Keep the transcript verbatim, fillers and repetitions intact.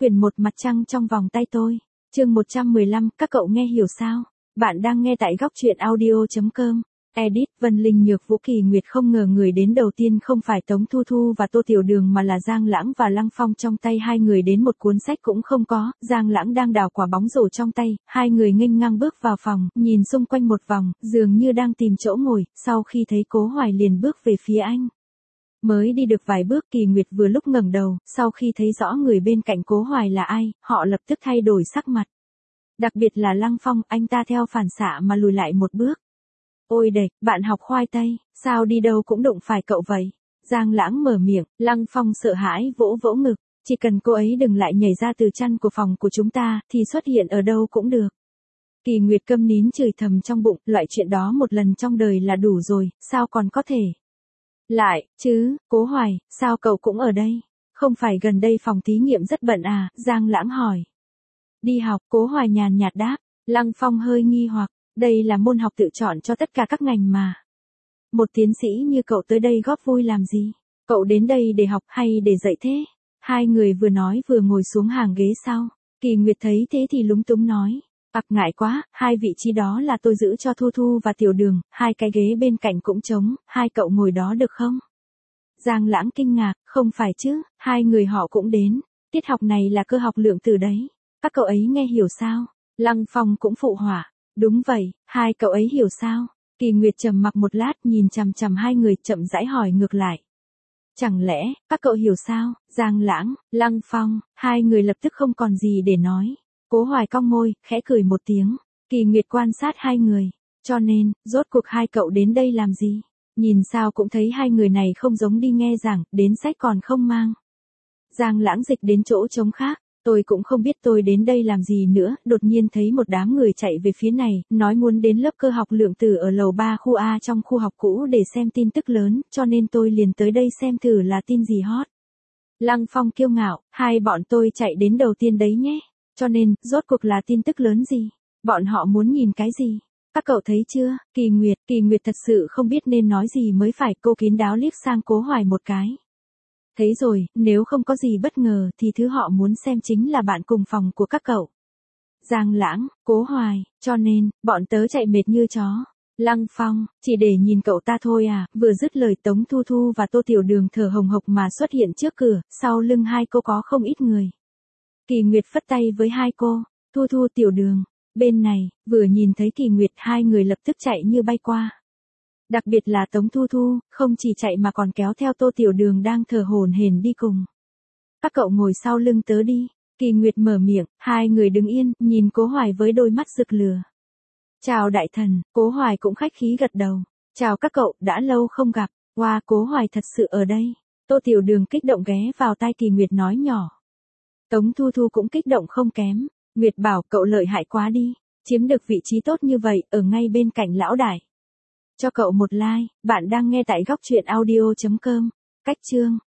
Quyển một Mặt trăng trong vòng tay tôi. Chương một trăm mười lăm, các cậu nghe hiểu sao? Bạn đang nghe tại góc truyện audio chấm com. Edit, Vân Linh Nhược Vũ. Kỳ Nguyệt không ngờ người đến đầu tiên không phải Tống Thu Thu và Tô Tiểu Đường mà là Giang Lãng và Lăng Phong. Trong tay hai người đến một cuốn sách cũng không có, Giang Lãng đang đào quả bóng rổ trong tay, hai người nghênh ngang bước vào phòng, nhìn xung quanh một vòng, dường như đang tìm chỗ ngồi, sau khi thấy Cố Hoài liền bước về phía anh. Mới đi được vài bước, Kỳ Nguyệt vừa lúc ngẩng đầu, sau khi thấy rõ người bên cạnh Cố Hoài là ai, họ lập tức thay đổi sắc mặt. Đặc biệt là Lăng Phong, anh ta theo phản xạ mà lùi lại một bước. Ôi đệt, bạn học khoai tây, sao đi đâu cũng đụng phải cậu vậy? Giang Lãng mở miệng, Lăng Phong sợ hãi vỗ vỗ ngực, chỉ cần cô ấy đừng lại nhảy ra từ chăn của phòng của chúng ta, thì xuất hiện ở đâu cũng được. Kỳ Nguyệt câm nín chửi thầm trong bụng, loại chuyện đó một lần trong đời là đủ rồi, sao còn có thể lại, chứ? Cố Hoài, sao cậu cũng ở đây? Không phải gần đây phòng thí nghiệm rất bận à? Giang Lãng hỏi. Đi học, Cố Hoài nhàn nhạt đáp. Lăng Phong hơi nghi hoặc, đây là môn học tự chọn cho tất cả các ngành mà. Một tiến sĩ như cậu tới đây góp vui làm gì? Cậu đến đây để học hay để dạy thế? Hai người vừa nói vừa ngồi xuống hàng ghế sau. Kỳ Nguyệt thấy thế thì lúng túng nói. Ặc ngại quá, hai vị trí đó là tôi giữ cho Thu Thu và Tiểu Đường, hai cái ghế bên cạnh cũng trống, hai cậu ngồi đó được không? Giang Lãng kinh ngạc, không phải chứ, hai người họ cũng đến, tiết học này là cơ học lượng tử đấy, các cậu ấy nghe hiểu sao? Lăng Phong cũng phụ họa, đúng vậy, hai cậu ấy hiểu sao? Kỳ Nguyệt trầm mặc một lát nhìn chằm chằm hai người chậm rãi hỏi ngược lại. Chẳng lẽ, các cậu hiểu sao? Giang Lãng, Lăng Phong, hai người lập tức không còn gì để nói. Cố Hoài cong môi, khẽ cười một tiếng. Kỳ Nguyệt quan sát hai người. Cho nên, rốt cuộc hai cậu đến đây làm gì? Nhìn sao cũng thấy hai người này không giống đi nghe giảng, đến sách còn không mang. Giang Lãng dịch đến chỗ trống khác. Tôi cũng không biết tôi đến đây làm gì nữa, đột nhiên thấy một đám người chạy về phía này, nói muốn đến lớp cơ học lượng tử ở lầu ba khu A trong khu học cũ để xem tin tức lớn, cho nên tôi liền tới đây xem thử là tin gì hot. Lăng Phong kiêu ngạo, hai bọn tôi chạy đến đầu tiên đấy nhé. Cho nên, rốt cuộc là tin tức lớn gì? Bọn họ muốn nhìn cái gì? Các cậu thấy chưa? Kỳ Nguyệt, Kỳ Nguyệt thật sự không biết nên nói gì mới phải, cô kín đáo liếc sang Cố Hoài một cái. Thấy rồi, nếu không có gì bất ngờ thì thứ họ muốn xem chính là bạn cùng phòng của các cậu. Giang Lãng, Cố Hoài, cho nên, bọn tớ chạy mệt như chó. Lăng Phong, chỉ để nhìn cậu ta thôi à? Vừa dứt lời Tống Thu Thu và Tô Tiểu Đường thở hồng hộc mà xuất hiện trước cửa, sau lưng hai cô có không ít người. Kỳ Nguyệt phất tay với hai cô, Thu Thu Tiểu Đường, bên này, vừa nhìn thấy Kỳ Nguyệt hai người lập tức chạy như bay qua. Đặc biệt là Tống Thu Thu, không chỉ chạy mà còn kéo theo Tô Tiểu Đường đang thở hổn hển đi cùng. Các cậu ngồi sau lưng tớ đi, Kỳ Nguyệt mở miệng, hai người đứng yên, nhìn Cố Hoài với đôi mắt rực lửa. Chào đại thần, Cố Hoài cũng khách khí gật đầu. Chào các cậu, đã lâu không gặp, wow, Cố Hoài thật sự ở đây. Tô Tiểu Đường kích động ghé vào tai Kỳ Nguyệt nói nhỏ. Tống Thu Thu cũng kích động không kém. Nguyệt bảo cậu lợi hại quá đi, chiếm được vị trí tốt như vậy, ở ngay bên cạnh lão đại. Cho cậu một like, bạn đang nghe tại góc truyện audio chấm com. Cách chương.